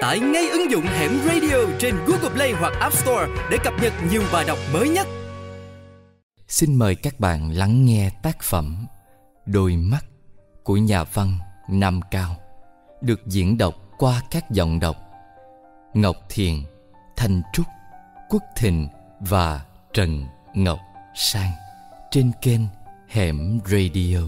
tải ngay ứng dụng Hẻm Radio trên Google Play hoặc App Store để cập nhật nhiều bài đọc mới nhất. Xin mời các bạn lắng nghe tác phẩm Đôi mắt của nhà văn Nam Cao, được diễn đọc qua các giọng đọc Ngọc Thiền, Thanh Trúc, Quốc Thịnh và Trần Ngọc Sang trên kênh Hẻm Radio.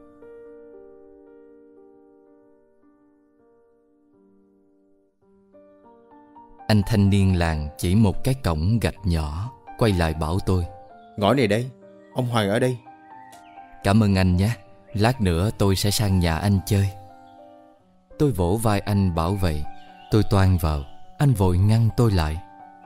Anh thanh niên làng chỉ một cái cổng gạch nhỏ, quay lại bảo tôi: Ngõ này đây, ông Hoàng ở đây. Cảm ơn anh nhé, lát nữa tôi sẽ sang nhà anh chơi. Tôi vỗ vai anh bảo vậy. Tôi toan vào, anh vội ngăn tôi lại.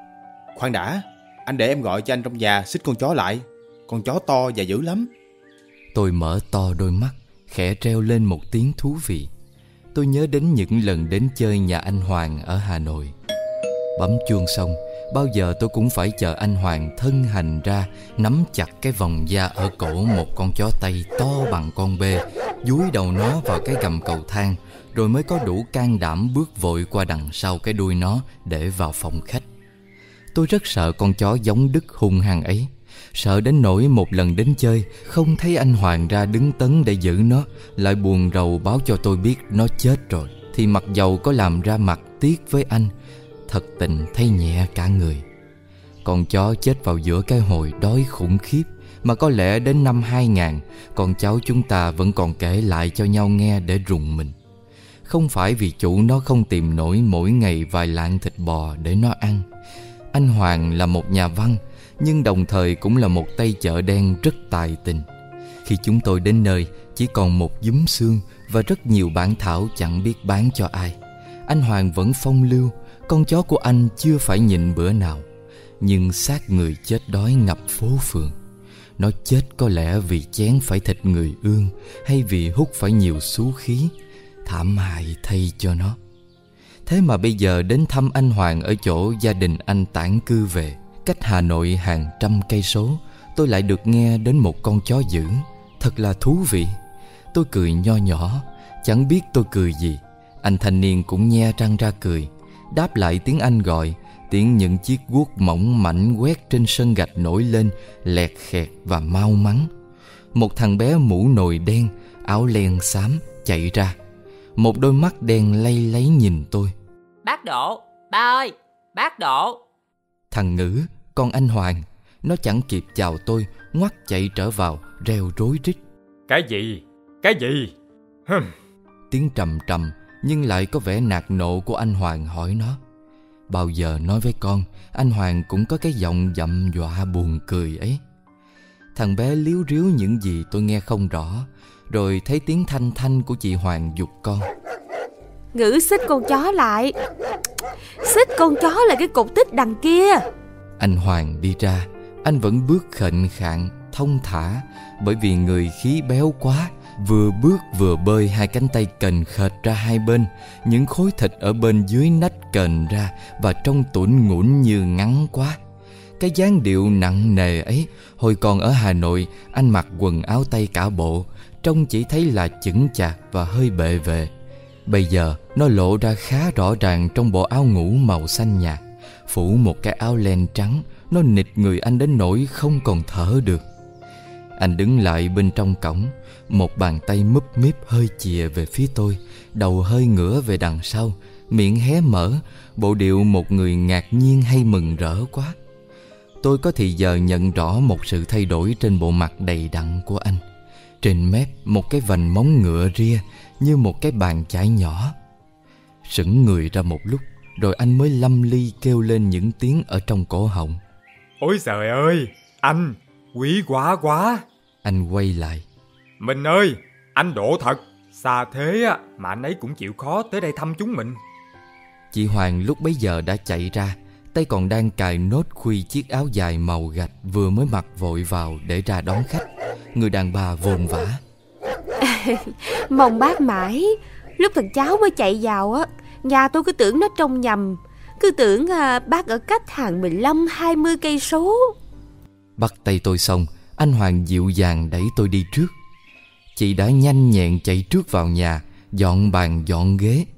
Khoan đã, anh để em gọi cho anh trong nhà xích con chó lại. Con chó to và dữ lắm. Tôi mở to đôi mắt, khẽ reo lên một tiếng thú vị. Tôi nhớ đến những lần đến chơi nhà anh Hoàng ở Hà Nội. Bấm chuông xong, bao giờ tôi cũng phải chờ anh Hoàng thân hành ra, nắm chặt cái vòng da ở cổ một con chó Tây to bằng con bê, dúi đầu nó vào cái gầm cầu thang, rồi mới có đủ can đảm bước vội qua đằng sau cái đuôi nó để vào phòng khách. Tôi rất sợ con chó giống Đức hung hăng ấy, sợ đến nỗi một lần đến chơi không thấy anh Hoàng ra đứng tấn để giữ nó, lại buồn rầu báo cho tôi biết nó chết rồi, thì mặc dầu có làm ra mặt tiếc với anh, thật tình thấy nhẹ cả người. Con chó chết vào giữa cái hồi đói khủng khiếp mà có lẽ đến năm 2000 con cháu chúng ta vẫn còn kể lại cho nhau nghe để rùng mình. Không phải vì chủ nó không tìm nổi mỗi ngày vài lạng thịt bò để nó ăn. Anh Hoàng là một nhà văn, nhưng đồng thời cũng là một tay chợ đen rất tài tình. Khi chúng tôi đến nơi, chỉ còn một dúm xương và rất nhiều bản thảo chẳng biết bán cho ai. Anh Hoàng vẫn phong lưu, con chó của anh chưa phải nhịn bữa nào, nhưng xác người chết đói ngập phố phường. Nó chết có lẽ vì chén phải thịt người ương, hay vì hút phải nhiều xú khí. Thảm hại thay cho nó. Thế mà bây giờ đến thăm anh Hoàng ở chỗ gia đình anh tản cư về, cách Hà Nội hàng trăm cây số, tôi lại được nghe đến một con chó dữ. Thật là thú vị. Tôi cười nho nhỏ, chẳng biết tôi cười gì. Anh thanh niên cũng nhe răng ra cười, đáp lại tiếng Anh gọi, tiếng những chiếc guốc mỏng mảnh quét trên sân gạch nổi lên, lẹt khẹt và mau mắn. Một thằng bé mũ nồi đen, áo len xám chạy ra, một đôi mắt đen lay láy nhìn tôi. Bác Độ, ba ơi, bác Độ. Thằng Ngữ, con anh Hoàng, nó chẳng kịp chào tôi, ngoắt chạy trở vào, reo rối rít. Cái gì? Cái gì? Tiếng trầm trầm nhưng lại có vẻ nạt nộ của anh Hoàng hỏi nó. Bao giờ nói với con, anh Hoàng cũng có cái giọng dậm dọa buồn cười ấy. Thằng bé líu ríu những gì tôi nghe không rõ, rồi thấy tiếng thanh thanh của chị Hoàng giục con. Ngữ xích con chó lại. Xích con chó lại cái cục tích đằng kia. Anh Hoàng đi ra, anh vẫn bước khệnh khạng, thông thả, bởi vì người khí béo quá, vừa bước vừa bơi hai cánh tay kềnh khệt ra hai bên, những khối thịt ở bên dưới nách kềnh ra và trông tủn ngủn như ngắn quá. Cái dáng điệu nặng nề ấy, hồi còn ở Hà Nội, anh mặc quần áo tây cả bộ, trông chỉ thấy là chững chạc và hơi bệ vệ. Bây giờ nó lộ ra khá rõ ràng trong bộ áo ngủ màu xanh nhạt, phủ một cái áo len trắng. Nó nịt người anh đến nỗi không còn thở được. Anh đứng lại bên trong cổng, một bàn tay múp míp hơi chìa về phía tôi, đầu hơi ngửa về đằng sau, miệng hé mở, bộ điệu một người ngạc nhiên hay mừng rỡ quá. Tôi có thì giờ nhận rõ một sự thay đổi trên bộ mặt đầy đặn của anh. Trên mép một cái vành móng ngựa ria như một cái bàn chải nhỏ. Sững người ra một lúc, rồi anh mới lâm ly kêu lên những tiếng ở trong cổ họng. Ôi trời ơi, anh, quý quá quá. Anh quay lại. Mình ơi, anh Độ thật, xa thế á mà anh ấy cũng chịu khó tới đây thăm chúng mình. Chị Hoàng lúc bấy giờ đã chạy ra, tay còn đang cài nốt khuy chiếc áo dài màu gạch vừa mới mặc vội vào để ra đón khách. Người đàn bà vồn vã. Mong bác mãi. Lúc thằng cháu mới chạy vào á, nhà tôi cứ tưởng nó trông nhầm, cứ tưởng bác ở cách hàng 15-20 cây số. Bắt tay tôi xong, anh Hoàng dịu dàng đẩy tôi đi trước. Chị đã nhanh nhẹn chạy trước vào nhà, dọn bàn dọn ghế.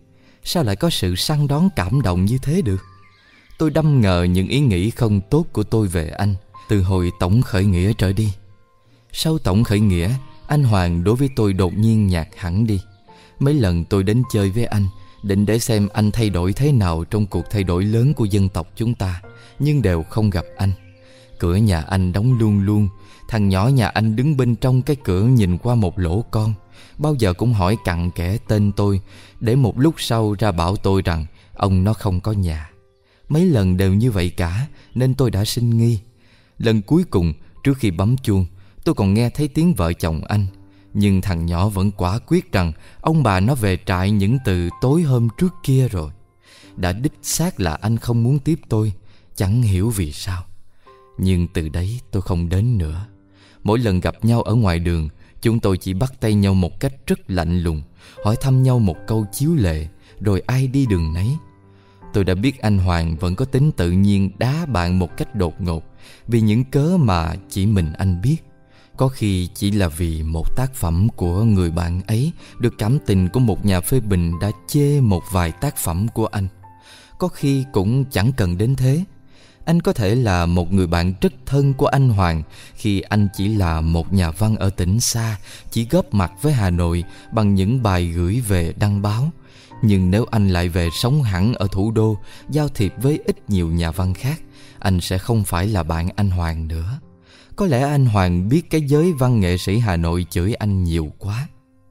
Sao lại có sự săn đón cảm động như thế được? Tôi đâm ngờ những ý nghĩ không tốt của tôi về anh từ hồi tổng khởi nghĩa trở đi. Sau tổng khởi nghĩa, anh Hoàng đối với tôi đột nhiên nhạt hẳn đi. Mấy lần tôi đến chơi với anh, định để xem anh thay đổi thế nào trong cuộc thay đổi lớn của dân tộc chúng ta, nhưng đều không gặp anh. Cửa nhà anh đóng luôn luôn. Thằng nhỏ nhà anh đứng bên trong cái cửa nhìn qua một lỗ con, bao giờ cũng hỏi cặn kẽ tên tôi, để một lúc sau ra bảo tôi rằng ông nó không có nhà. Mấy lần đều như vậy cả, nên tôi đã sinh nghi. Lần cuối cùng, trước khi bấm chuông, tôi còn nghe thấy tiếng vợ chồng anh. Nhưng thằng nhỏ vẫn quả quyết rằng ông bà nó về trại những từ tối hôm trước kia rồi. Đã đích xác là anh không muốn tiếp tôi, chẳng hiểu vì sao. Nhưng từ đấy tôi không đến nữa. Mỗi lần gặp nhau ở ngoài đường, chúng tôi chỉ bắt tay nhau một cách rất lạnh lùng, hỏi thăm nhau một câu chiếu lệ, rồi ai đi đường nấy. Tôi đã biết anh Hoàng vẫn có tính tự nhiên đá bạn một cách đột ngột, vì những cớ mà chỉ mình anh biết. Có khi chỉ là vì một tác phẩm của người bạn ấy được cảm tình của một nhà phê bình đã chê một vài tác phẩm của anh. Có khi cũng chẳng cần đến thế. Anh có thể là một người bạn rất thân của anh Hoàng khi anh chỉ là một nhà văn ở tỉnh xa, chỉ góp mặt với Hà Nội bằng những bài gửi về đăng báo. Nhưng nếu anh lại về sống hẳn ở thủ đô, giao thiệp với ít nhiều nhà văn khác, anh sẽ không phải là bạn anh Hoàng nữa. Có lẽ anh Hoàng biết cái giới văn nghệ sĩ Hà Nội chửi anh nhiều quá.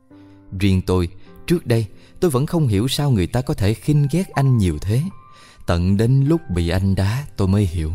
Riêng tôi, trước đây tôi vẫn không hiểu sao người ta có thể khinh ghét anh nhiều thế. Tận đến lúc bị anh đá tôi mới hiểu.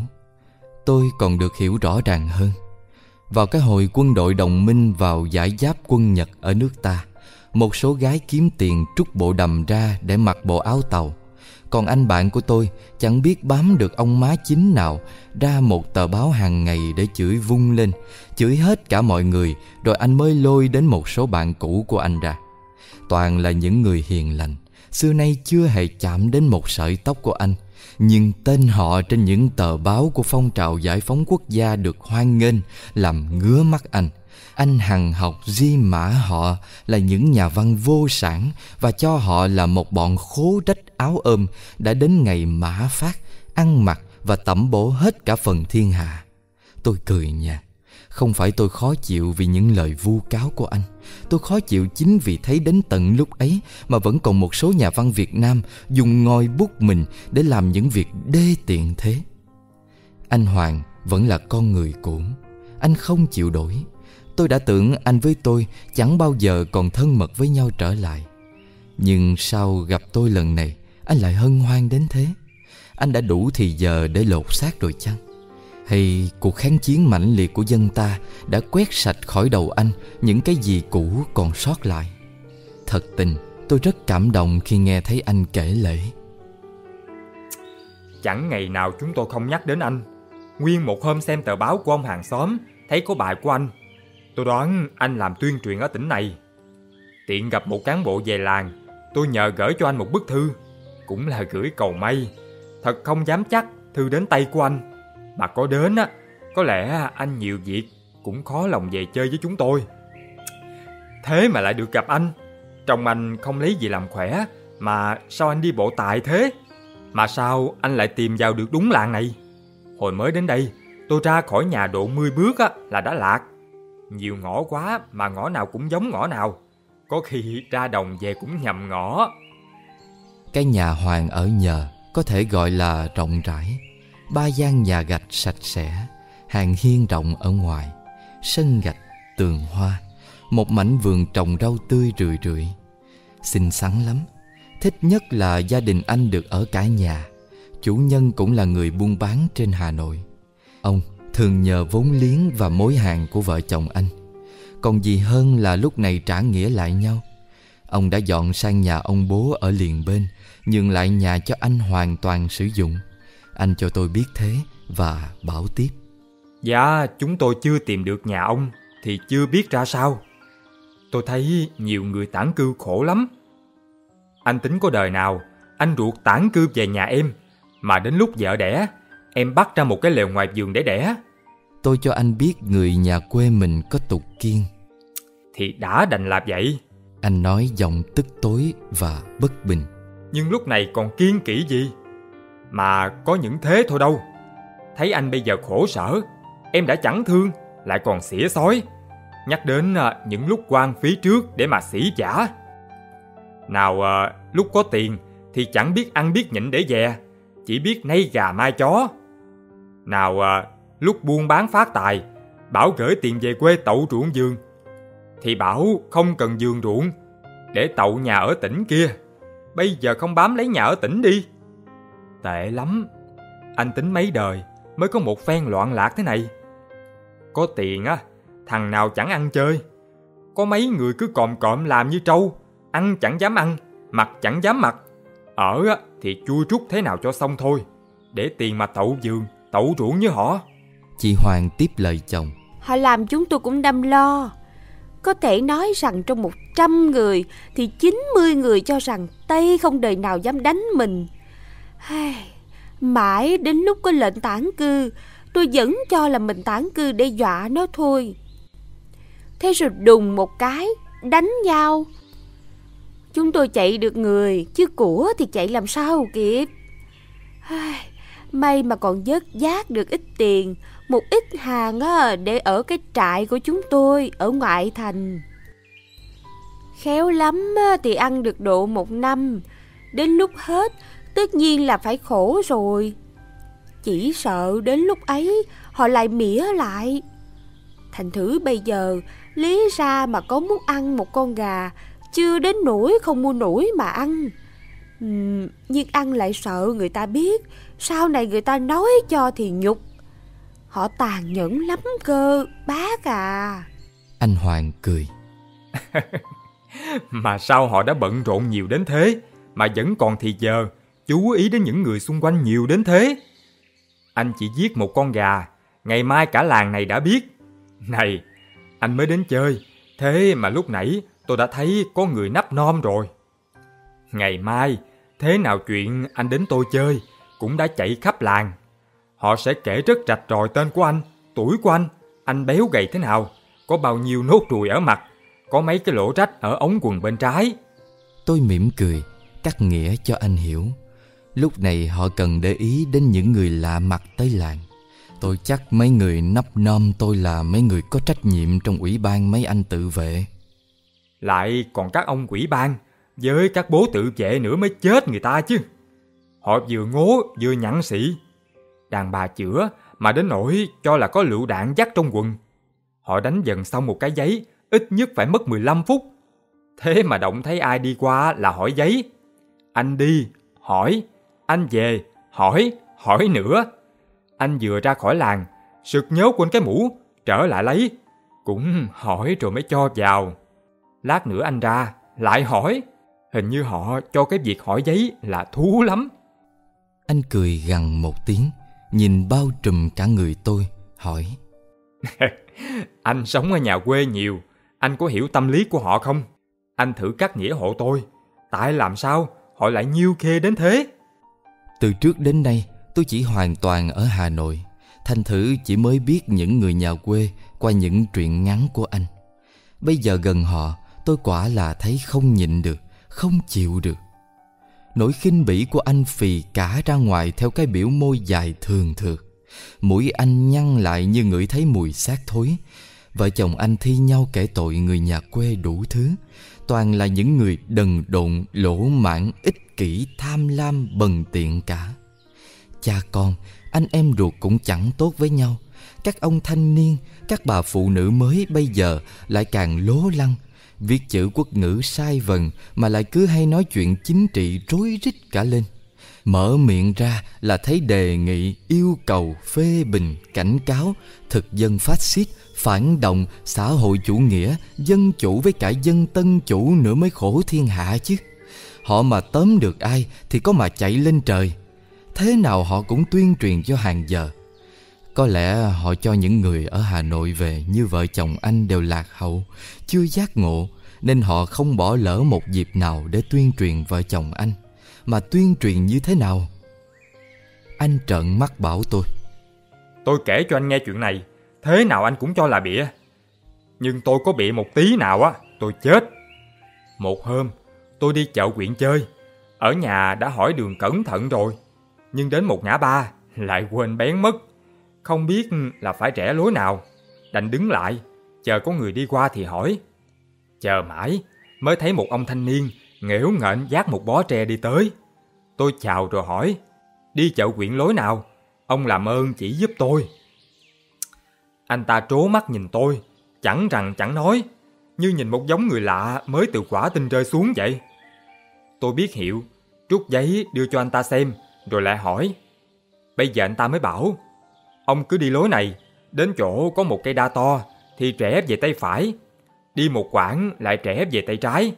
Tôi còn được hiểu rõ ràng hơn. Vào cái hồi quân đội đồng minh vào giải giáp quân Nhật ở nước ta, một số gái kiếm tiền trút bộ đầm ra để mặc bộ áo tàu. Còn anh bạn của tôi chẳng biết bám được ông má chính nào ra một tờ báo hàng ngày để chửi vung lên, chửi hết cả mọi người, rồi anh mới lôi đến một số bạn cũ của anh ra. Toàn là những người hiền lành, xưa nay chưa hề chạm đến một sợi tóc của anh, nhưng tên họ trên những tờ báo của phong trào giải phóng quốc gia được hoan nghênh, làm ngứa mắt anh. Anh hằng học di mã họ là những nhà văn vô sản, và cho họ là một bọn khố rách áo ôm đã đến ngày mã phát, ăn mặc và tẩm bổ hết cả phần thiên hạ. Tôi cười nhạt. Không phải tôi khó chịu vì những lời vu cáo của anh. Tôi khó chịu chính vì thấy đến tận lúc ấy mà vẫn còn một số nhà văn Việt Nam dùng ngòi bút mình để làm những việc đê tiện thế. Anh Hoàng vẫn là con người cũ. Anh không chịu đổi. Tôi đã tưởng anh với tôi chẳng bao giờ còn thân mật với nhau trở lại. Nhưng sau gặp tôi lần này, anh lại hân hoan đến thế. Anh đã đủ thì giờ để lột xác rồi chăng? Hay cuộc kháng chiến mãnh liệt của dân ta đã quét sạch khỏi đầu anh những cái gì cũ còn sót lại? Thật tình, tôi rất cảm động khi nghe thấy anh kể lể. Chẳng ngày nào chúng tôi không nhắc đến anh. Nguyên một hôm xem tờ báo của ông hàng xóm, thấy có bài của anh. Tôi đoán anh làm tuyên truyền ở tỉnh này. Tiện gặp một cán bộ về làng, tôi nhờ gửi cho anh một bức thư. Cũng là gửi cầu may. Thật không dám chắc thư đến tay của anh. Mà có đến á, có lẽ anh nhiều việc, cũng khó lòng về chơi với chúng tôi. Thế mà lại được gặp anh. Trông anh không lấy gì làm khỏe, mà sao anh đi bộ tài thế? Mà sao anh lại tìm vào được đúng làng này? Hồi mới đến đây, tôi ra khỏi nhà độ 10 bước á, là đã lạc. Nhiều ngõ quá mà ngõ nào cũng giống ngõ nào. Có khi ra đồng về cũng nhầm ngõ. Cái nhà Hoàng ở nhờ có thể gọi là rộng rãi. 3 gian nhà gạch sạch sẽ, hàng hiên rộng ở ngoài, sân gạch, tường hoa, một mảnh vườn trồng rau tươi rười rượi. Xinh xắn lắm. Thích nhất là gia đình anh được ở cả nhà. Chủ nhân cũng là người buôn bán trên Hà Nội. Ông thường nhờ vốn liếng và mối hàng của vợ chồng anh. Còn gì hơn là lúc này trả nghĩa lại nhau. Ông đã dọn sang nhà ông bố ở liền bên, nhường lại nhà cho anh hoàn toàn sử dụng. Anh cho tôi biết thế và bảo tiếp. Dạ, chúng tôi chưa tìm được nhà ông thì chưa biết ra sao. Tôi thấy nhiều người tản cư khổ lắm. Anh tính có đời nào anh ruột tản cư về nhà em, mà đến lúc vợ đẻ, em bắt ra một cái lều ngoài vườn để đẻ. Tôi cho anh biết người nhà quê mình có tục kiêng. Thì đã đành làm vậy. Anh nói giọng tức tối và bất bình. Nhưng lúc này còn kiêng kỵ gì? Mà có những thế thôi đâu. Thấy anh bây giờ khổ sở, em đã chẳng thương, lại còn xỉa xói, nhắc đến những lúc quan phí trước để mà xỉ vả. Nào lúc có tiền thì chẳng biết ăn biết nhịn để dè, chỉ biết nay gà mai chó. Nào lúc buôn bán phát tài, bảo gửi tiền về quê tậu ruộng vườn, thì bảo không cần vườn ruộng, để tậu nhà ở tỉnh kia. Bây giờ không bám lấy nhà ở tỉnh đi. Tệ lắm. Anh tính mấy đời mới có một phen loạn lạc thế này. Có tiền á, thằng nào chẳng ăn chơi. Có mấy người cứ còm cộm làm như trâu, ăn chẳng dám ăn, mặc chẳng dám mặc. Ở á thì chui trút thế nào cho xong thôi, để tiền mà tậu vườn, tậu ruộng như họ. Chị Hoàng tiếp lời chồng. Họ làm chúng tôi cũng đâm lo. Có thể nói rằng trong 100 người thì 90 người cho rằng Tây không đời nào dám đánh mình. Mãi đến lúc có lệnh tản cư, tôi vẫn cho là mình tản cư để dọa nó thôi. Thế rồi đùng một cái, đánh nhau. Chúng tôi chạy được người, chứ của thì chạy làm sao kịp. May mà còn vớt vát được ít tiền, một ít hàng để ở cái trại của chúng tôi ở ngoại thành. Khéo lắm thì ăn được độ 1 năm. Đến lúc hết tất nhiên là phải khổ rồi. Chỉ sợ đến lúc ấy họ lại mỉa lại. Thành thử bây giờ lý ra mà có muốn ăn một con gà, chưa đến nỗi không mua nổi mà ăn. Nhưng ăn lại sợ người ta biết, sau này người ta nói cho thì nhục. Họ tàn nhẫn lắm cơ, bác à. Anh Hoàng cười. Mà sao họ đã bận rộn nhiều đến thế mà vẫn còn thì giờ chú ý đến những người xung quanh nhiều đến thế? Anh chỉ giết một con gà, ngày mai cả làng này đã biết. Này, anh mới đến chơi, thế mà lúc nãy tôi đã thấy có người nắp nom rồi. Ngày mai, thế nào chuyện anh đến tôi chơi cũng đã chạy khắp làng. Họ sẽ kể rất rạch ròi tên của anh, tuổi của anh béo gầy thế nào, có bao nhiêu nốt ruồi ở mặt, có mấy cái lỗ rách ở ống quần bên trái. Tôi mỉm cười, cắt nghĩa cho anh hiểu. Lúc này họ cần để ý đến những người lạ mặt tới làng. Tôi chắc mấy người nắp nom tôi là mấy người có trách nhiệm trong ủy ban mấy anh tự vệ. Lại còn các ông ủy ban với các bố tự vệ nữa mới chết người ta chứ. Họ vừa ngố vừa nhẵn xị. Đàn bà chữa mà đến nỗi cho là có lựu đạn dắt trong quần. Họ đánh dần xong một cái giấy ít nhất phải mất 15 phút. Thế mà động thấy ai đi qua là hỏi giấy. Anh đi, hỏi. Anh về, hỏi nữa. Anh vừa ra khỏi làng, sực nhớ quên cái mũ, trở lại lấy. Cũng hỏi rồi mới cho vào. Lát nữa anh ra, lại hỏi. Hình như họ cho cái việc hỏi giấy là thú lắm. Anh cười gằn một tiếng, nhìn bao trùm cả người tôi, hỏi. Anh sống ở nhà quê nhiều, anh có hiểu tâm lý của họ không? Anh thử cắt nghĩa hộ tôi, tại làm sao họ lại nhiêu khê đến thế? Từ trước đến nay, tôi chỉ hoàn toàn ở Hà Nội, thành thử chỉ mới biết những người nhà quê qua những truyện ngắn của anh. Bây giờ gần họ, tôi quả là thấy không nhịn được, không chịu được. Nỗi khinh bỉ của anh phì cả ra ngoài theo cái biểu môi dài thường thượt. Mũi anh nhăn lại như ngửi thấy mùi xác thối. Vợ chồng anh thi nhau kể tội người nhà quê đủ thứ. Toàn là những người đần độn, lỗ mãng, ích kỷ, tham lam, bần tiện cả. Cha con, anh em ruột cũng chẳng tốt với nhau. Các ông thanh niên, các bà phụ nữ mới bây giờ lại càng lố lăng. Viết chữ quốc ngữ sai vần mà lại cứ hay nói chuyện chính trị rối rít cả lên. Mở miệng ra là thấy đề nghị, yêu cầu, phê bình, cảnh cáo, thực dân phát xít, phản động, xã hội chủ nghĩa, dân chủ với cả dân tân chủ nữa mới khổ thiên hạ chứ. Họ mà tóm được ai thì có mà chạy lên trời. Thế nào họ cũng tuyên truyền cho hàng giờ. Có lẽ họ cho những người ở Hà Nội về như vợ chồng anh đều lạc hậu, chưa giác ngộ, nên họ không bỏ lỡ một dịp nào để tuyên truyền vợ chồng anh. Mà tuyên truyền như thế nào? Anh trợn mắt bảo tôi. Tôi kể cho anh nghe chuyện này, thế nào anh cũng cho là bịa. Nhưng tôi có bịa một tí nào á, tôi chết. Một hôm, tôi đi chợ huyện chơi. Ở nhà đã hỏi đường cẩn thận rồi, nhưng đến một ngã ba lại quên bén mất. Không biết là phải rẽ lối nào, đành đứng lại, chờ có người đi qua thì hỏi. Chờ mãi mới thấy một ông thanh niên nghễu nghệch vác một bó tre đi tới. Tôi chào rồi hỏi, đi chợ huyện lối nào, ông làm ơn chỉ giúp tôi. Anh ta trố mắt nhìn tôi, chẳng rằng chẳng nói, như nhìn một giống người lạ mới từ quả tinh rơi xuống vậy. Tôi biết hiệu, rút giấy đưa cho anh ta xem, rồi lại hỏi. Bây giờ anh ta mới bảo, ông cứ đi lối này, đến chỗ có một cây đa to thì rẽ về tay phải, đi một quãng lại rẽ về tay trái.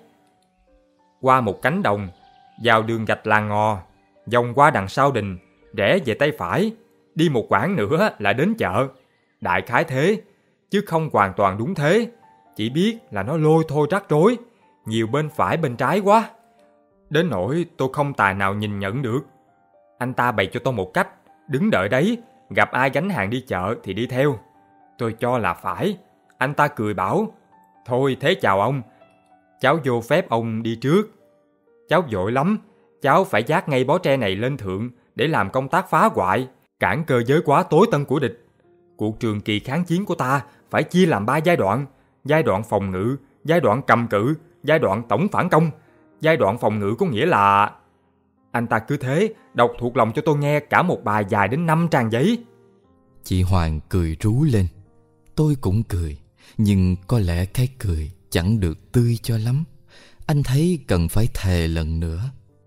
Qua một cánh đồng, vào đường gạch làng ngò, vòng qua đằng sau đình, rẽ về tay phải, đi một quãng nữa lại đến chợ. Đại khái thế, chứ không hoàn toàn đúng thế, chỉ biết là nó lôi thôi rắc rối, nhiều bên phải bên trái quá. Đến nỗi tôi không tài nào nhìn nhận được. Anh ta bày cho tôi một cách, đứng đợi đấy, gặp ai gánh hàng đi chợ thì đi theo. Tôi cho là phải. Anh ta cười bảo, thôi thế chào ông, cháu vô phép ông đi trước. Cháu vội lắm, cháu phải vác ngay bó tre này lên thượng để làm công tác phá hoại, cản cơ giới quá tối tân của địch. Cuộc trường kỳ kháng chiến của ta phải chia làm 3 giai đoạn. Giai đoạn phòng ngự, giai đoạn cầm cự, giai đoạn tổng phản công. Giai đoạn phòng ngự có nghĩa là... Anh ta cứ thế đọc thuộc lòng cho tôi nghe cả một bài dài đến 5 trang giấy. Chị Hoàng cười rú lên. Tôi cũng cười, nhưng có lẽ cái cười chẳng được tươi cho lắm. Anh thấy cần phải thề lần nữa.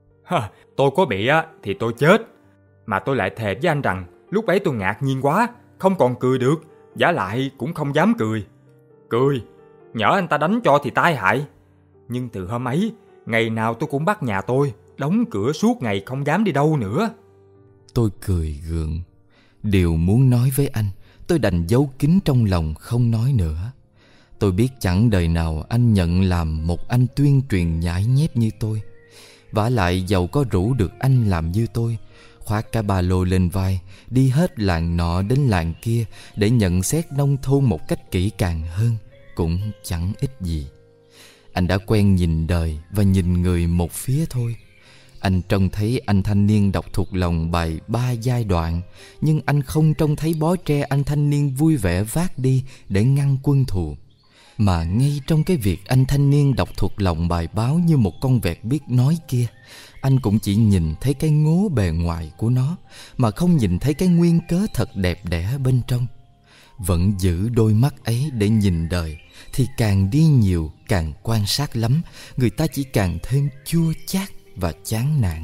Tôi có bị thì tôi chết. Mà tôi lại thề với anh rằng lúc ấy tôi ngạc nhiên quá, không còn cười được, vả lại cũng không dám cười. Cười, nhỡ anh ta đánh cho thì tai hại. Nhưng từ hôm ấy, ngày nào tôi cũng bắt nhà tôi đóng cửa suốt ngày, không dám đi đâu nữa. Tôi cười gượng. Điều muốn nói với anh, tôi đành giấu kín trong lòng không nói nữa. Tôi biết chẳng đời nào anh nhận làm một anh tuyên truyền nhãi nhép như tôi. Vả lại dầu có rủ được anh làm như tôi, khoác cả ba lô lên vai, đi hết làng nọ đến làng kia để nhận xét nông thôn một cách kỹ càng hơn, cũng chẳng ích gì. Anh đã quen nhìn đời và nhìn người một phía thôi. Anh trông thấy anh thanh niên đọc thuộc lòng bài 3 giai đoạn, nhưng anh không trông thấy bó tre anh thanh niên vui vẻ vác đi để ngăn quân thù. Mà ngay trong cái việc anh thanh niên đọc thuộc lòng bài báo như một con vẹt biết nói kia, anh cũng chỉ nhìn thấy cái ngố bề ngoài của nó, mà không nhìn thấy cái nguyên cớ thật đẹp đẽ bên trong. Vẫn giữ đôi mắt ấy để nhìn đời, thì càng đi nhiều, càng quan sát lắm, người ta chỉ càng thêm chua chát và chán nản.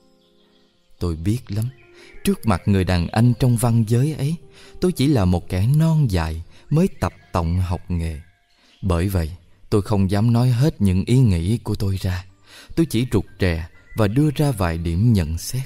Tôi biết lắm, trước mặt người đàn anh trong văn giới ấy, tôi chỉ là một kẻ non dại mới tập tọng học nghề. Bởi vậy, tôi không dám nói hết những ý nghĩ của tôi ra. Tôi chỉ rụt rè và đưa ra vài điểm nhận xét.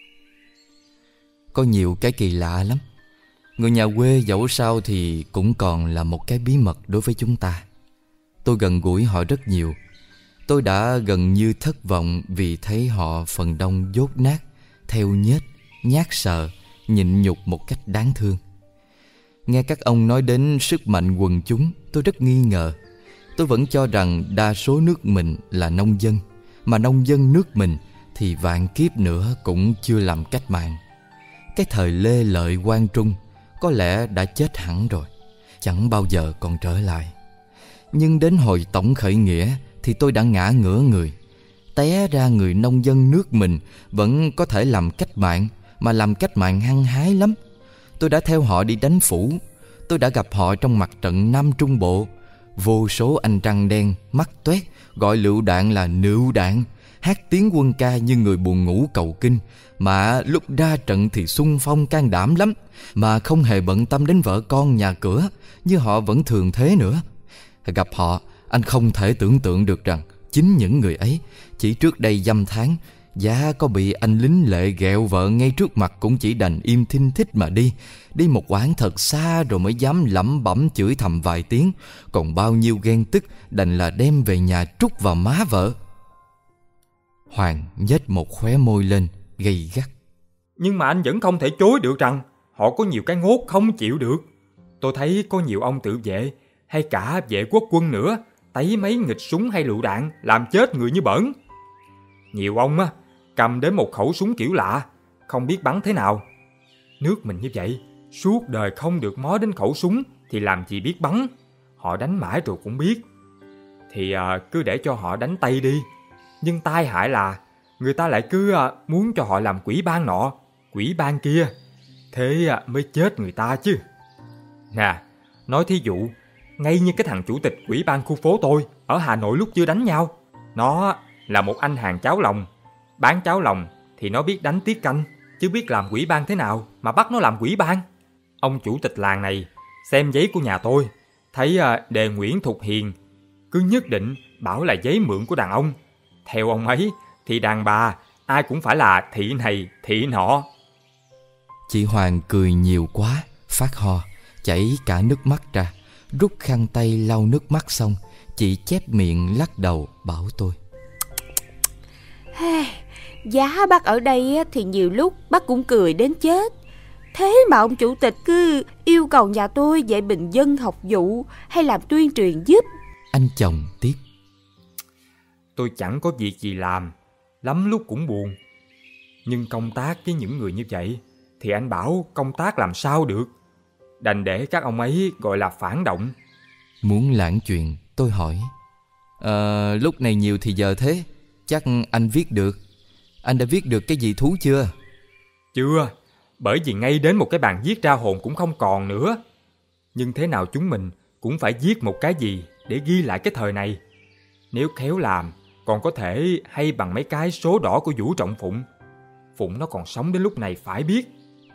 Có nhiều cái kỳ lạ lắm. Người nhà quê dẫu sao thì cũng còn là một cái bí mật đối với chúng ta. Tôi gần gũi họ rất nhiều. Tôi đã gần như thất vọng vì thấy họ phần đông dốt nát, theo nhết, nhát sờ, nhịn nhục một cách đáng thương. Nghe các ông nói đến sức mạnh quần chúng, tôi rất nghi ngờ. Tôi vẫn cho rằng đa số nước mình là nông dân, mà nông dân nước mình thì vạn kiếp nữa cũng chưa làm cách mạng. Cái thời Lê Lợi Quang Trung có lẽ đã chết hẳn rồi, chẳng bao giờ còn trở lại. Nhưng đến hồi tổng khởi nghĩa thì tôi đã ngã ngửa người. Té ra người nông dân nước mình vẫn có thể làm cách mạng, mà làm cách mạng hăng hái lắm. Tôi đã theo họ đi đánh phủ. Tôi đã gặp họ trong mặt trận Nam Trung Bộ. Vô số anh trăng đen, mắt toét, gọi lựu đạn là nựu đạn, hát tiếng quân ca như người buồn ngủ cầu kinh, mà lúc ra trận thì xung phong can đảm lắm, mà không hề bận tâm đến vợ con nhà cửa như họ vẫn thường thế nữa. Gặp họ, anh không thể tưởng tượng được rằng chính những người ấy chỉ trước đây dăm tháng, giá có bị anh lính lệ ghẹo vợ ngay trước mặt cũng chỉ đành im thinh thích mà đi một quãng thật xa rồi mới dám lẩm bẩm chửi thầm vài tiếng. Còn bao nhiêu ghen tức đành là đem về nhà trút vào má vợ. Hoàng nhếch một khóe môi lên gay gắt. Nhưng mà anh vẫn không thể chối được rằng họ có nhiều cái ngốt không chịu được. Tôi thấy có nhiều ông tự vệ hay cả vệ quốc quân nữa tấy mấy nghịch súng hay lựu đạn làm chết người như bẩn. Nhiều ông cầm đến một khẩu súng kiểu lạ, không biết bắn thế nào. Nước mình như vậy, suốt đời không được mó đến khẩu súng thì làm gì biết bắn. Họ đánh mãi rồi cũng biết. Thì cứ để cho họ đánh Tây đi. Nhưng tai hại là người ta lại cứ muốn cho họ làm quỷ ban nọ, quỷ ban kia. Thế mới chết người ta chứ. Nè, nói thí dụ, ngay như cái thằng chủ tịch quỷ ban khu phố tôi ở Hà Nội lúc chưa đánh nhau. Nó là một anh hàng cháo lòng. Bán cháo lòng thì nó biết đánh tiết canh, chứ biết làm quỷ ban thế nào mà bắt nó làm quỷ ban. Ông chủ tịch làng này xem giấy của nhà tôi, thấy đề Nguyễn Thục Hiền, cứ nhất định bảo là giấy mượn của đàn ông. Theo ông ấy thì đàn bà ai cũng phải là thị này thị nọ. Chị Hoàng cười nhiều quá, phát ho, chảy cả nước mắt ra. Rút khăn tay lau nước mắt xong, chị chép miệng lắc đầu bảo tôi: Giá bác ở đây thì nhiều lúc bác cũng cười đến chết. Thế mà ông chủ tịch cứ yêu cầu nhà tôi dạy bình dân học vụ hay làm tuyên truyền giúp. Anh chồng tiếp: Tôi chẳng có việc gì làm, lắm lúc cũng buồn. Nhưng công tác với những người như vậy thì anh bảo công tác làm sao được. Đành để các ông ấy gọi là phản động. Muốn lãng chuyện, tôi hỏi: Lúc này nhiều thì giờ thế, chắc anh viết được. Anh đã viết được cái gì thú chưa? Chưa, bởi vì ngay đến một cái bàn viết ra hồn cũng không còn nữa. Nhưng thế nào chúng mình cũng phải viết một cái gì để ghi lại cái thời này. Nếu khéo làm, còn có thể hay bằng mấy cái số đỏ của Vũ Trọng Phụng. Phụng nó còn sống đến lúc này phải biết.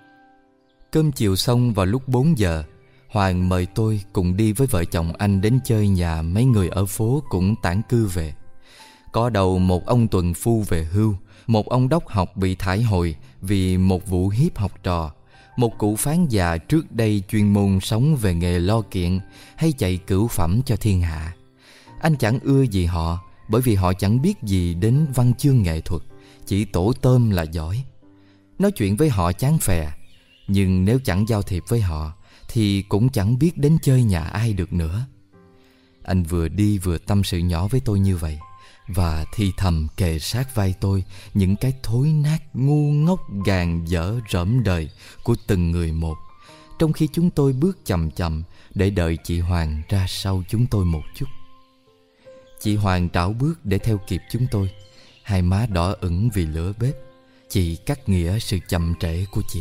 Cơm chiều xong vào lúc 4 giờ, Hoàng mời tôi cùng đi với vợ chồng anh đến chơi nhà mấy người ở phố cũng tản cư về. Có đầu một ông tuần phu về hưu, một ông đốc học bị thải hồi vì một vụ hiếp học trò, một cụ phán già trước đây chuyên môn sống về nghề lo kiện hay chạy cửu phẩm cho thiên hạ. Anh chẳng ưa gì họ, bởi vì họ chẳng biết gì đến văn chương nghệ thuật, chỉ tổ tôm là giỏi. Nói chuyện với họ chán phè, nhưng nếu chẳng giao thiệp với họ thì cũng chẳng biết đến chơi nhà ai được nữa. Anh vừa đi vừa tâm sự nhỏ với tôi như vậy, và thì thầm kề sát vai tôi những cái thối nát, ngu ngốc, gàn dở, rỡm đời của từng người một, trong khi chúng tôi bước chậm chậm để đợi chị Hoàng ra sau chúng tôi một chút. Chị Hoàng trảo bước để theo kịp chúng tôi, hai má đỏ ửng vì lửa bếp. Chị cắt nghĩa sự chậm trễ của chị.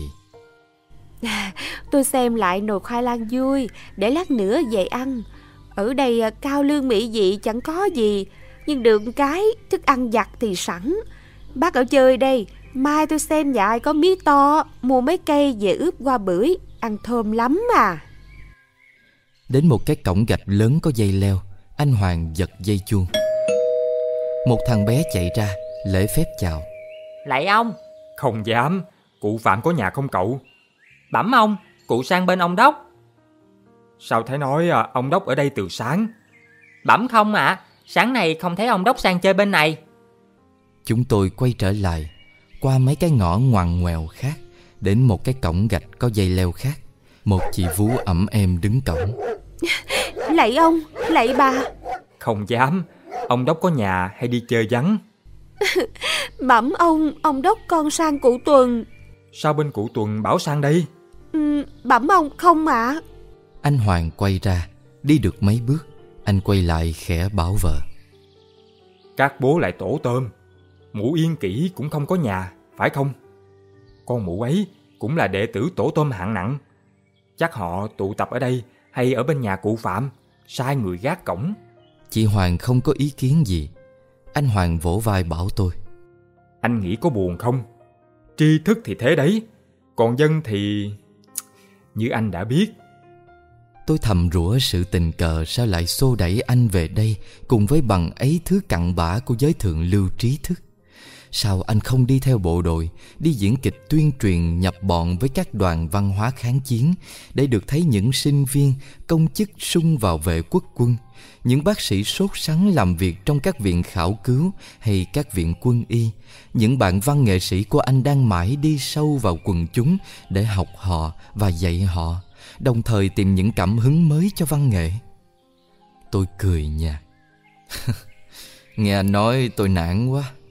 Tôi xem lại nồi khoai lang vui, để lát nữa về ăn. Ở đây cao lương mỹ vị chẳng có gì, nhưng được cái thức ăn vặt thì sẵn. Bác ở chơi đây, mai tôi xem nhà ai có mía to, mua mấy cây về ướp qua bưởi, ăn thơm lắm à. Đến một cái cổng gạch lớn có dây leo, anh Hoàng giật dây chuông. Một thằng bé chạy ra, lễ phép chào: Lạy ông. Không dám, cụ Phạm có nhà không cậu? Bẩm ông, cụ sang bên ông đốc. Sao thấy nói ông đốc ở đây từ sáng? Bẩm không ạ, sáng nay không thấy ông đốc sang chơi bên này. Chúng tôi quay trở lại, qua mấy cái ngõ ngoằn ngoèo khác, đến một cái cổng gạch có dây leo khác. Một chị vú ẵm em đứng cổng: Lạy ông, lạy bà. Không dám, ông đốc có nhà hay đi chơi vắng? Bẩm ông đốc con sang cụ Tuần. Sao bên cụ Tuần bảo sang đây? Bẩm ông không ạ. Anh Hoàng quay ra, đi được mấy bước, anh quay lại khẽ bảo vợ: Các bố lại tổ tôm, mụ Yên Kỷ cũng không có nhà, phải không? Con mụ ấy cũng là đệ tử tổ tôm hạng nặng. Chắc họ tụ tập ở đây hay ở bên nhà cụ Phạm, sai người gác cổng. Chị Hoàng không có ý kiến gì. Anh Hoàng vỗ vai bảo tôi: Anh nghĩ có buồn không? Tri thức thì thế đấy, còn dân thì... như anh đã biết. Tôi thầm rủa sự tình cờ sao lại xô đẩy anh về đây cùng với bằng ấy thứ cặn bã của giới thượng lưu trí thức. Sao anh không đi theo bộ đội, đi diễn kịch tuyên truyền nhập bọn với các đoàn văn hóa kháng chiến, để được thấy những sinh viên, công chức sung vào vệ quốc quân, những bác sĩ sốt sắng làm việc trong các viện khảo cứu hay các viện quân y, những bạn văn nghệ sĩ của anh đang mãi đi sâu vào quần chúng để học họ và dạy họ, đồng thời tìm những cảm hứng mới cho văn nghệ. Tôi cười nhạt. Nghe anh nói tôi nản quá.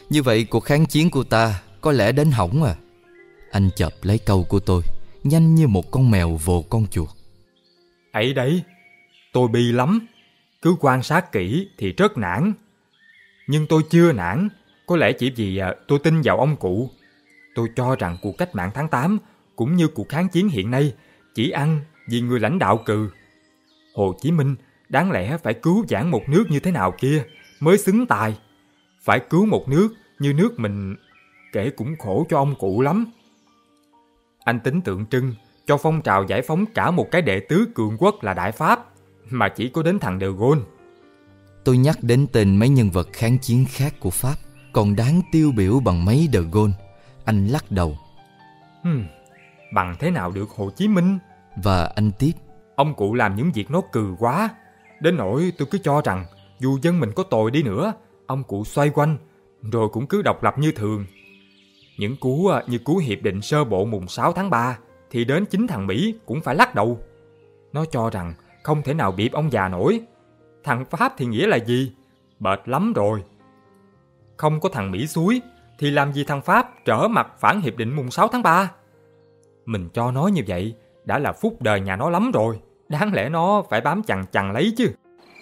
Như vậy cuộc kháng chiến của ta có lẽ đến hỏng à. Anh chộp lấy câu của tôi, nhanh như một con mèo vồ con chuột. Ấy đấy, tôi bi lắm. Cứ quan sát kỹ thì rất nản. Nhưng tôi chưa nản, có lẽ chỉ vì tôi tin vào ông cụ. Tôi cho rằng cuộc cách mạng tháng 8 cũng như cuộc kháng chiến hiện nay chỉ ăn vì người lãnh đạo cừ. Hồ Chí Minh đáng lẽ phải cứu vãn một nước như thế nào kia mới xứng tài. Phải cứu một nước như nước mình, kể cũng khổ cho ông cụ lắm. Anh tính tượng trưng cho phong trào giải phóng cả một cái đệ tứ cường quốc là Đại Pháp, mà chỉ có đến thằng De Gaulle. Tôi nhắc đến tên mấy nhân vật kháng chiến khác của Pháp còn đáng tiêu biểu bằng mấy De Gaulle. Anh lắc đầu. Bằng thế nào được Hồ Chí Minh? Và anh tiếp. Ông cụ làm những việc nó cừ quá, đến nỗi tôi cứ cho rằng dù dân mình có tồi đi nữa, ông cụ xoay quanh rồi cũng cứ độc lập như thường. Những cú như cú hiệp định sơ bộ mùng 6 tháng 3 thì đến chính thằng Mỹ cũng phải lắc đầu. Nó cho rằng không thể nào bịp ông già nổi. Thằng Pháp thì nghĩa là gì? Bệt lắm rồi. Không có thằng Mỹ xúi thì làm gì thằng Pháp trở mặt phản hiệp định mùng 6 tháng 3? Mình cho nó như vậy đã là phúc đời nhà nó lắm rồi. Đáng lẽ nó phải bám chằng chằng lấy chứ.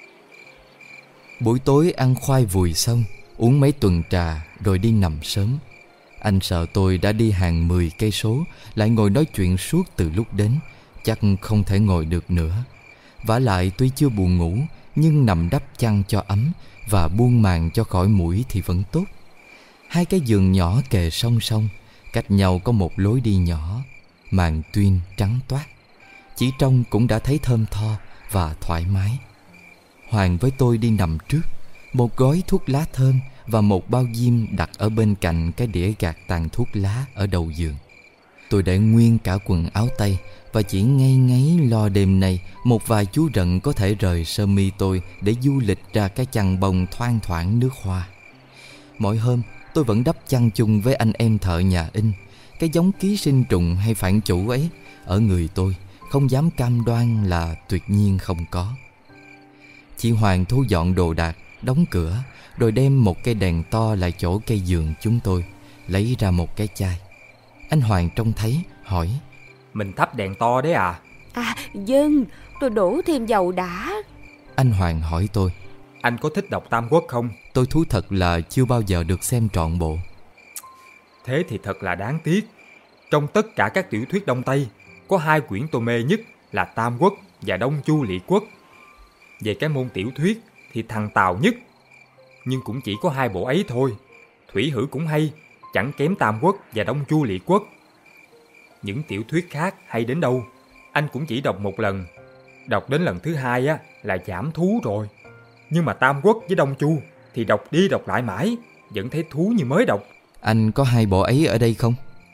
Buổi tối ăn khoai vùi xong, uống mấy tuần trà rồi đi nằm sớm. Anh sợ tôi đã đi hàng 10 cây số, lại ngồi nói chuyện suốt từ lúc đến, chắc không thể ngồi được nữa. Vả lại tuy chưa buồn ngủ, nhưng nằm đắp chăn cho ấm và buông màn cho khỏi muỗi thì vẫn tốt. Hai cái giường nhỏ kề song song, cách nhau có một lối đi nhỏ, màn tuyên trắng toát. Chỉ trông cũng đã thấy thơm tho và thoải mái. Hoàng với tôi đi nằm trước, một gói thuốc lá thơm và một bao diêm đặt ở bên cạnh cái đĩa gạt tàn thuốc lá ở đầu giường. Tôi để nguyên cả quần áo tây và chỉ ngây ngáy lo đêm nay một vài chú rận có thể rời sơ mi tôi để du lịch ra cái chăn bông thoang thoảng nước hoa. Mỗi hôm tôi vẫn đắp chăn chung với anh em thợ nhà in. Cái giống ký sinh trùng hay phản chủ ấy ở người tôi không dám cam đoan là tuyệt nhiên không có. Chị Hoàng thu dọn đồ đạc, đóng cửa, rồi đem một cây đèn to lại chỗ cây giường chúng tôi, lấy ra một cái chai. Anh Hoàng trông thấy, hỏi: Mình thắp đèn to đấy à? À, vâng, tôi đổ thêm dầu đã. Anh Hoàng hỏi tôi: Anh có thích đọc Tam Quốc không? Tôi thú thật là chưa bao giờ được xem trọn bộ. Thế thì thật là đáng tiếc. Trong tất cả các tiểu thuyết Đông Tây, có 2 quyển tôi mê nhất là Tam Quốc và Đông Chu Liệt Quốc. Về cái môn tiểu thuyết thì thằng Tào nhất. Nhưng cũng chỉ có 2 bộ ấy thôi. Thủy Hử cũng hay, chẳng kém Tam Quốc và Đông Chu Liệt Quốc. Những tiểu thuyết khác hay đến đâu, anh cũng chỉ đọc một lần. Đọc đến lần thứ 2 á là giảm thú rồi. Nhưng mà Tam Quốc với Đông Chu thì đọc đi đọc lại mãi, vẫn thấy thú như mới đọc. Anh có 2 bộ ấy ở đây không?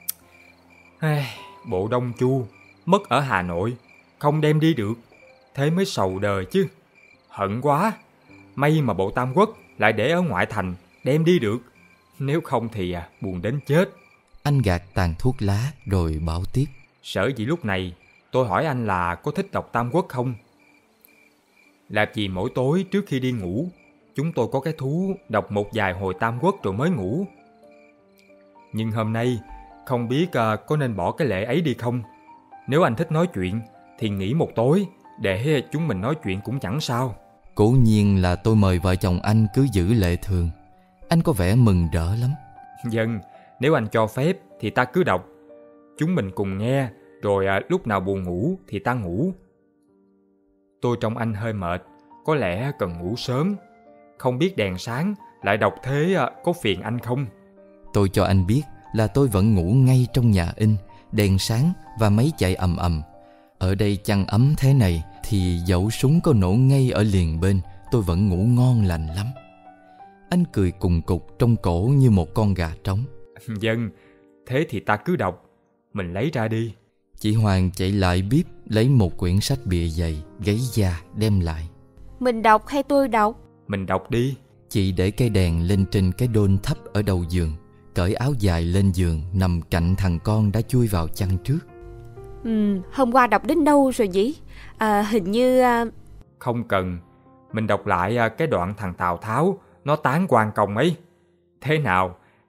Bộ Đông Chu mất ở Hà Nội, không đem đi được. Thế mới sầu đời chứ. Hận quá. May mà bộ Tam Quốc lại để ở ngoại thành, đem đi được. Nếu không thì buồn đến chết. Anh gạt tàn thuốc lá rồi bảo tiếp: Sở dĩ lúc này tôi hỏi anh là có thích đọc Tam Quốc không? Là vì mỗi tối trước khi đi ngủ, chúng tôi có cái thú đọc một vài hồi Tam Quốc rồi mới ngủ. Nhưng hôm nay không biết có nên bỏ cái lệ ấy đi không? Nếu anh thích nói chuyện thì nghỉ một tối để chúng mình nói chuyện cũng chẳng sao. Cố nhiên là tôi mời vợ chồng anh cứ giữ lệ thường. Anh có vẻ mừng rỡ lắm. Vâng, nếu anh cho phép thì ta cứ đọc. Chúng mình cùng nghe, rồi lúc nào buồn ngủ thì ta ngủ. Tôi trông anh hơi mệt, có lẽ cần ngủ sớm. Không biết đèn sáng lại đọc thế có phiền anh không? Tôi cho anh biết là tôi vẫn ngủ ngay trong nhà in, đèn sáng và máy chạy ầm ầm. Ở đây chăn ấm thế này thì dẫu súng có nổ ngay ở liền bên, tôi vẫn ngủ ngon lành lắm. Anh cười cùng cục trong cổ như một con gà trống. Vâng, thế thì ta cứ đọc. Mình lấy ra đi. Chị Hoàng chạy lại bếp lấy một quyển sách bìa dày, gáy da đem lại. Mình đọc hay tôi đọc? Mình đọc đi. Chị để cây đèn lên trên cái đôn thấp ở đầu giường, cởi áo dài lên giường, nằm cạnh thằng con đã chui vào chăn trước. Hôm qua đọc đến đâu rồi nhỉ? Hình như... Không cần. Mình đọc lại cái đoạn thằng Tào Tháo nó tán quan công ấy. Thế nào,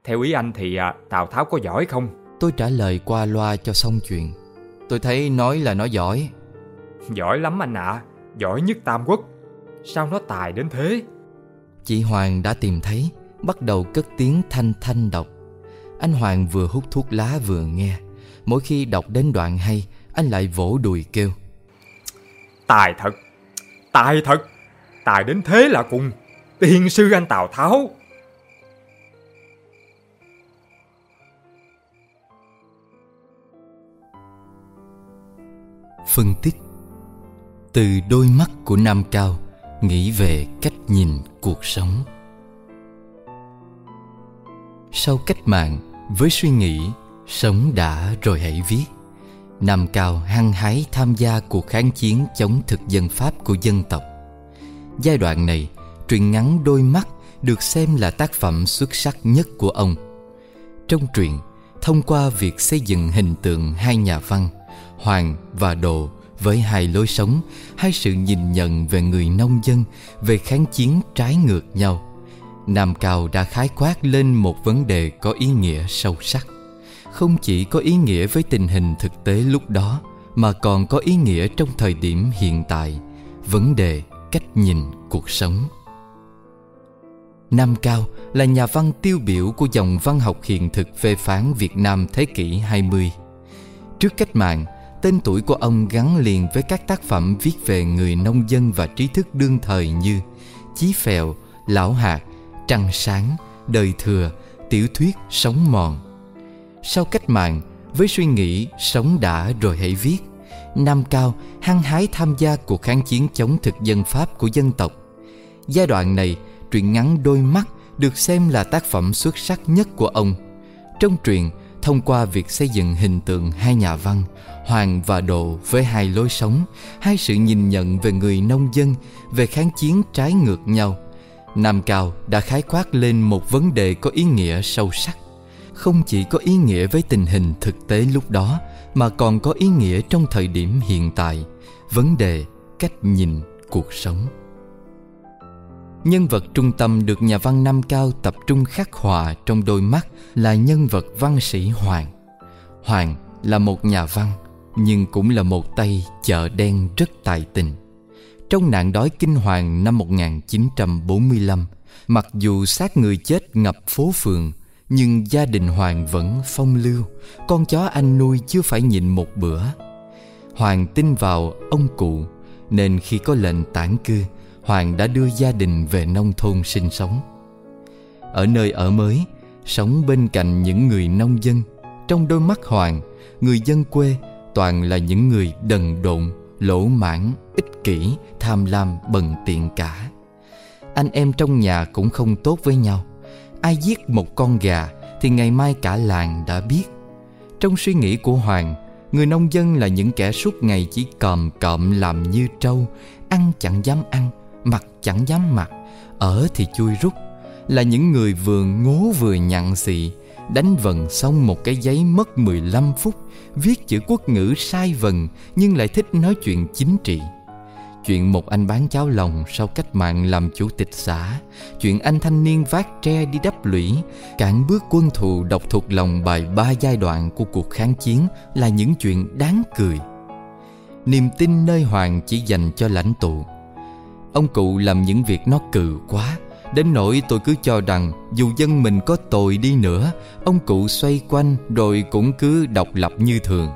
Theo ý anh thì Tào Tháo có giỏi không? Tôi trả lời qua loa cho xong chuyện. Tôi thấy nói là nó giỏi. Giỏi lắm anh ạ, giỏi nhất Tam Quốc. Sao nó tài đến thế? Chị Hoàng đã tìm thấy, bắt đầu cất tiếng thanh thanh đọc. Anh Hoàng vừa hút thuốc lá vừa nghe. Mỗi khi đọc đến đoạn hay, anh lại vỗ đùi kêu: Tài thật, tài thật, tài đến thế là cùng tiên sư anh Tào Tháo. Phân tích. Từ đôi mắt của Nam Cao nghĩ về cách nhìn cuộc sống. Sau cách mạng, với suy nghĩ sống đã rồi hãy viết, Nam Cao hăng hái tham gia cuộc kháng chiến chống thực dân Pháp của dân tộc. Giai đoạn này, truyện ngắn Đôi mắt được xem là tác phẩm xuất sắc nhất của ông. Trong truyện, thông qua việc xây dựng hình tượng hai nhà văn, Hoàng và Đồ, với hai lối sống, hai sự nhìn nhận về người nông dân, về kháng chiến trái ngược nhau, Nam Cao đã khái quát lên một vấn đề có ý nghĩa sâu sắc. Không chỉ có ý nghĩa với tình hình thực tế lúc đó, mà còn có ý nghĩa trong thời điểm hiện tại, vấn đề cách nhìn cuộc sống. Nam Cao là nhà văn tiêu biểu của dòng văn học hiện thực phê phán Việt Nam thế kỷ 20. Trước cách mạng, tên tuổi của ông gắn liền với các tác phẩm viết về người nông dân và trí thức đương thời như Chí Phèo, Lão Hạt, Trăng Sáng, Đời Thừa, tiểu thuyết Sống Mòn. Sau cách mạng, với suy nghĩ sống đã rồi hãy viết, Nam Cao hăng hái tham gia cuộc kháng chiến chống thực dân Pháp của dân tộc. Giai đoạn này, truyện ngắn Đôi mắt được xem là tác phẩm xuất sắc nhất của ông. Trong truyện, thông qua việc xây dựng hình tượng hai nhà văn, Hoàng và Đồ với hai lối sống, hai sự nhìn nhận về người nông dân, về kháng chiến trái ngược nhau, Nam Cao đã khái quát lên một vấn đề có ý nghĩa sâu sắc. Không chỉ có ý nghĩa với tình hình thực tế lúc đó, mà còn có ý nghĩa trong thời điểm hiện tại, vấn đề cách nhìn cuộc sống. Nhân vật trung tâm được nhà văn Nam Cao tập trung khắc họa trong Đôi mắt là nhân vật văn sĩ Hoàng. Hoàng là một nhà văn, nhưng cũng là một tay chợ đen rất tài tình. Trong nạn đói kinh hoàng năm 1945, mặc dù xác người chết ngập phố phường, nhưng gia đình Hoàng vẫn phong lưu, con chó anh nuôi chưa phải nhịn một bữa. Hoàng tin vào ông cụ, nên khi có lệnh tản cư, Hoàng đã đưa gia đình về nông thôn sinh sống. Ở nơi ở mới, sống bên cạnh những người nông dân, trong đôi mắt Hoàng, người dân quê toàn là những người đần độn, lỗ mãng, ích kỷ, tham lam, bần tiện cả. Anh em trong nhà cũng không tốt với nhau. Ai giết một con gà thì ngày mai cả làng đã biết. Trong suy nghĩ của Hoàng, người nông dân là những kẻ suốt ngày chỉ còm cọm làm như trâu, ăn chẳng dám ăn, mặc chẳng dám mặc, ở thì chui rút, là những người vừa ngố vừa nhặn xị, đánh vần xong một cái giấy mất 15 phút, viết chữ quốc ngữ sai vần nhưng lại thích nói chuyện chính trị. Chuyện một anh bán cháo lòng sau cách mạng làm chủ tịch xã, chuyện anh thanh niên vác tre đi đắp lũy, cản bước quân thù đọc thuộc lòng bài 3 giai đoạn của cuộc kháng chiến là những chuyện đáng cười. Niềm tin nơi Hoàng chỉ dành cho lãnh tụ. Ông cụ làm những việc nó cừ quá, đến nỗi tôi cứ cho rằng dù dân mình có tồi đi nữa, ông cụ xoay quanh rồi cũng cứ độc lập như thường.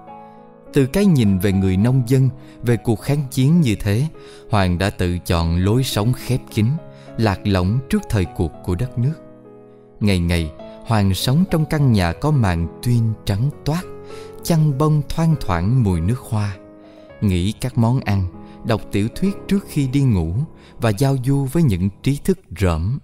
Từ cái nhìn về người nông dân, về cuộc kháng chiến như thế, Hoàng đã tự chọn lối sống khép kín, lạc lõng trước thời cuộc của đất nước. Ngày ngày, Hoàng sống trong căn nhà có màn tuyên trắng toát, chăn bông thoang thoảng mùi nước hoa, nghĩ các món ăn, đọc tiểu thuyết trước khi đi ngủ và giao du với những trí thức rỡm.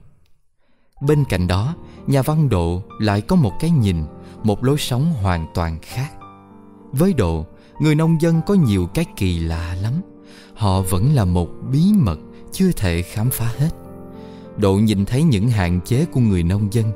Bên cạnh đó, nhà văn Độ lại có một cái nhìn, một lối sống hoàn toàn khác. Với Độ, người nông dân có nhiều cái kỳ lạ lắm. Họ vẫn là một bí mật chưa thể khám phá hết. Độ nhìn thấy những hạn chế của người nông dân.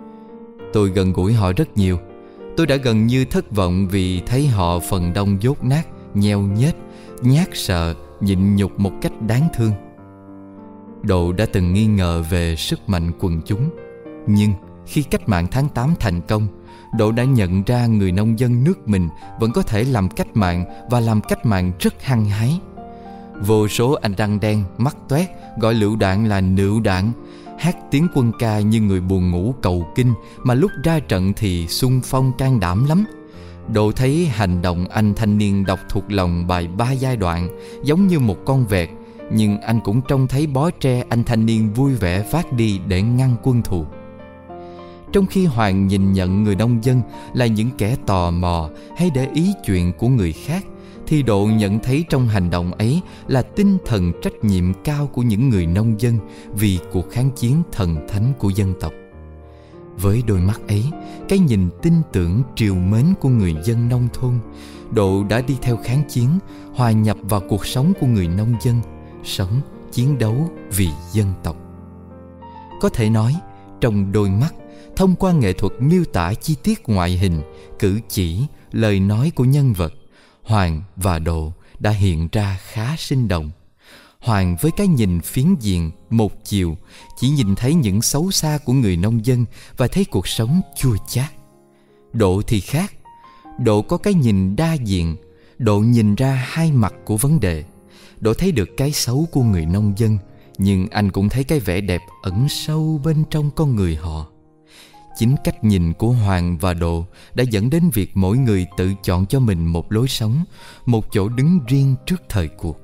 Tôi gần gũi họ rất nhiều. Tôi đã gần như thất vọng vì thấy họ phần đông dốt nát, nheo nhết, nhát sợ, nhịn nhục một cách đáng thương. Độ đã từng nghi ngờ về sức mạnh quần chúng, nhưng Khi cách mạng tháng 8 thành công, Độ đã nhận ra người nông dân nước mình vẫn có thể làm cách mạng, và làm cách mạng rất hăng hái. Vô số anh răng đen, mắt toét gọi lựu đạn là nựu đạn, hát tiếng quân ca như người buồn ngủ cầu kinh, mà lúc ra trận thì xung phong can đảm lắm. Độ thấy hành động anh thanh niên đọc thuộc lòng bài 3 giai đoạn giống như một con vẹt, nhưng anh cũng trông thấy bó tre anh thanh niên vui vẻ vác đi để ngăn quân thù. Trong khi Hoàng nhìn nhận người nông dân là những kẻ tò mò hay để ý chuyện của người khác, thì Độ nhận thấy trong hành động ấy là tinh thần trách nhiệm cao của những người nông dân vì cuộc kháng chiến thần thánh của dân tộc. Với đôi mắt ấy, cái nhìn tin tưởng trìu mến của người dân nông thôn, Độ đã đi theo kháng chiến, hòa nhập vào cuộc sống của người nông dân, sống, chiến đấu vì dân tộc. Có thể nói, trong đôi mắt, thông qua nghệ thuật miêu tả chi tiết ngoại hình, cử chỉ, lời nói của nhân vật, Hoàng và Độ đã hiện ra khá sinh động. Hoàng với cái nhìn phiến diện, một chiều, chỉ nhìn thấy những xấu xa của người nông dân và thấy cuộc sống chua chát. Độ thì khác. Độ có cái nhìn đa diện. Độ nhìn ra hai mặt của vấn đề. Độ thấy được cái xấu của người nông dân, nhưng anh cũng thấy cái vẻ đẹp ẩn sâu bên trong con người họ. Chính cách nhìn của Hoàng và Độ đã dẫn đến việc mỗi người tự chọn cho mình một lối sống, một chỗ đứng riêng trước thời cuộc.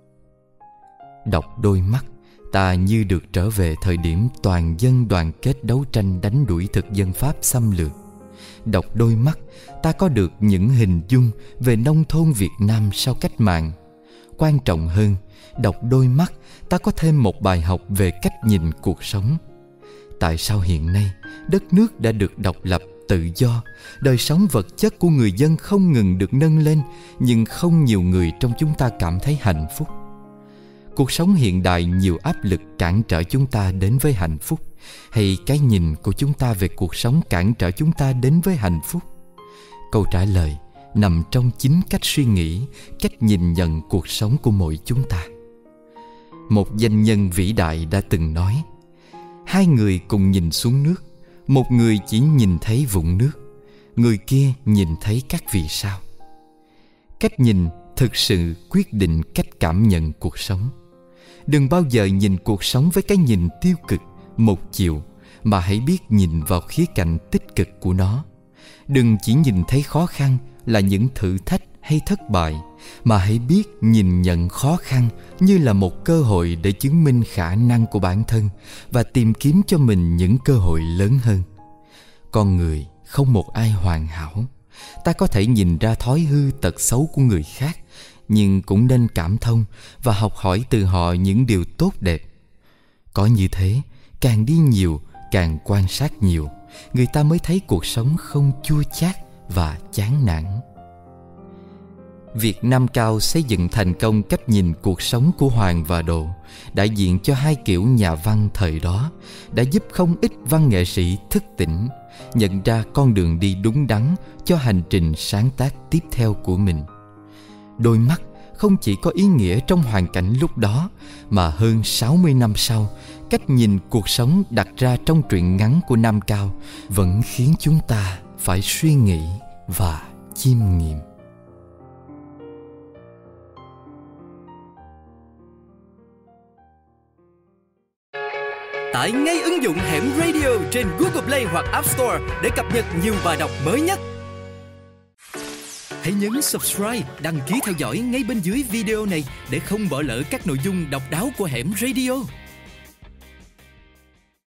Đọc đôi mắt, ta như được trở về thời điểm toàn dân đoàn kết đấu tranh đánh đuổi thực dân Pháp xâm lược. Đọc đôi mắt, ta có được những hình dung về nông thôn Việt Nam sau cách mạng. Quan trọng hơn, đọc đôi mắt, ta có thêm một bài học về cách nhìn cuộc sống. Tại sao hiện nay, đất nước đã được độc lập, tự do, đời sống vật chất của người dân không ngừng được nâng lên, nhưng không nhiều người trong chúng ta cảm thấy hạnh phúc? Cuộc sống hiện đại nhiều áp lực cản trở chúng ta đến với hạnh phúc, hay cái nhìn của chúng ta về cuộc sống cản trở chúng ta đến với hạnh phúc? Câu trả lời nằm trong chính cách suy nghĩ, cách nhìn nhận cuộc sống của mỗi chúng ta. Một danh nhân vĩ đại đã từng nói: hai người cùng nhìn xuống nước, một người chỉ nhìn thấy vũng nước, người kia nhìn thấy các vì sao. Cách nhìn thực sự quyết định cách cảm nhận cuộc sống. Đừng bao giờ nhìn cuộc sống với cái nhìn tiêu cực, một chiều, mà hãy biết nhìn vào khía cạnh tích cực của nó. Đừng chỉ nhìn thấy khó khăn là những thử thách hay thất bại, mà hãy biết nhìn nhận khó khăn như là một cơ hội để chứng minh khả năng của bản thân và tìm kiếm cho mình những cơ hội lớn hơn. Con người không một ai hoàn hảo. Ta có thể nhìn ra thói hư tật xấu của người khác, nhưng cũng nên cảm thông và học hỏi từ họ những điều tốt đẹp. Có như thế, càng đi nhiều, càng quan sát nhiều, người ta mới thấy cuộc sống không chua chát và chán nản. Việc Nam Cao xây dựng thành công cách nhìn cuộc sống của Hoàng và Độ, đại diện cho hai kiểu nhà văn thời đó, đã giúp không ít văn nghệ sĩ thức tỉnh, nhận ra con đường đi đúng đắn cho hành trình sáng tác tiếp theo của mình. Đôi mắt không chỉ có ý nghĩa trong hoàn cảnh lúc đó, mà hơn 60 năm sau, cách nhìn cuộc sống đặt ra trong truyện ngắn của Nam Cao vẫn khiến chúng ta phải suy nghĩ và chiêm nghiệm. Tải ngay ứng dụng Hẻm Radio trên Google Play hoặc App Store để cập nhật nhiều bài đọc mới nhất. Hãy nhấn subscribe, đăng ký theo dõi ngay bên dưới video này để không bỏ lỡ các nội dung độc đáo của Hẻm Radio.